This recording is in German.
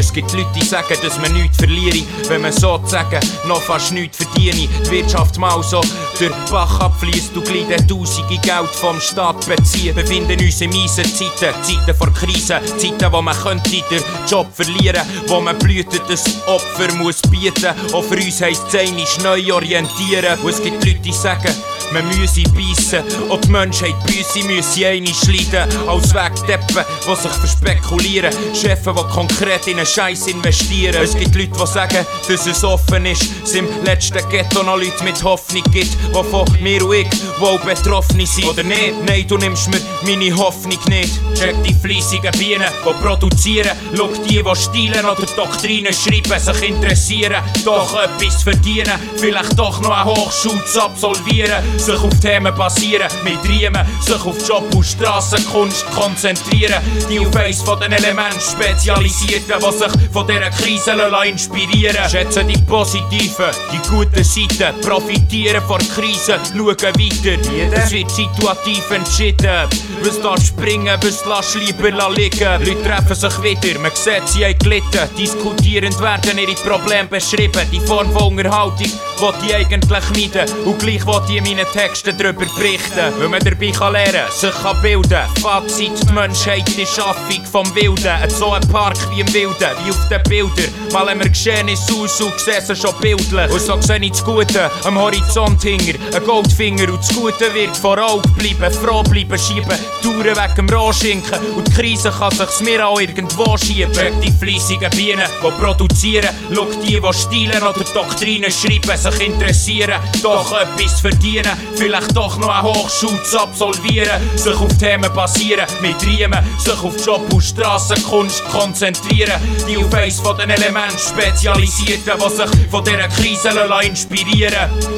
Es gibt Leute, die sagen, dass man nichts verliere, wenn man sozusagen noch fast nichts verdiene. Die Wirtschaft mal so durch den Bach abfliesst und gleich Tausende Geld vom Staat beziehen. Wir befinden uns in miesen Zeiten, Zeiten vor Krise, Zeiten, wo man könnte den Job verlieren, wo man blühtet, das Opfer muss bieten. Auch für uns heisst es einmal neu orientieren. Und es gibt Leute, die sagen, man müsse beißen, und die Menschheit büsse müsse einmal leiden. Als Wegdeppen, die sich verspekulieren, Chefs, die konkret in einen Scheiß investieren. Es gibt Leute, die sagen, dass es offen ist, es im letzten Ghetto noch Leute mit Hoffnung gibt, die von mir und ich wohl betroffen sind. Oder nicht? Nein, du nimmst mir meine Hoffnung nicht. Check die fleissigen Bienen, die produzieren, schau die stilen oder Doktrinen schreiben, sich interessieren, doch etwas verdienen, vielleicht doch noch eine Hochschule zu absolvieren, sich auf Themen basieren, mit Riemen, sich auf Job und Strassenkunst konzentrieren, die auf eins von den Elementen spezialisierten, die sich von dieser Krise inspirieren lassen. Schätzen die positiven, die guten Seiten, profitieren von der Krise, schauen weiter. Es wird situativ entschieden, was darf springen, was lässt lieber liegen. Leute treffen sich wieder, man sieht, sie haben gelitten. Diskutierend werden ihre Probleme beschrieben. Die Form von Unterhaltung will ich eigentlich meiden, und gleich will ich in meinen Texten darüber berichten. Weil man dabei lernen kann, sich bilden. Fazit, die Menschheit ist Schaffung vom Wilden. So ein Park wie im Wilden, wie auf den Bildern. Malen wir Geschehnisse aus und sehen sie schon bildlich. Und so sehe ich das Gute am Horizont hinger, ein Goldfinger, und das Gute wird vor Augen bleiben. Froh bleiben, schieben Touren weg dem Rohschinken, und die Krise kann sich's mir auch irgendwo schieben. Check die fleissigen Bienen, die produzieren, schau die stilen oder Doktrinen schreiben, sich interessieren, doch etwas verdienen, vielleicht doch noch eine Hochschule zu absolvieren, sich auf Themen basieren, mit Riemen, sich auf Job und Strassenkunst konzentrieren, die auf eins von den Elementen spezialisierten, die sich von dieser Krise inspirieren lassen.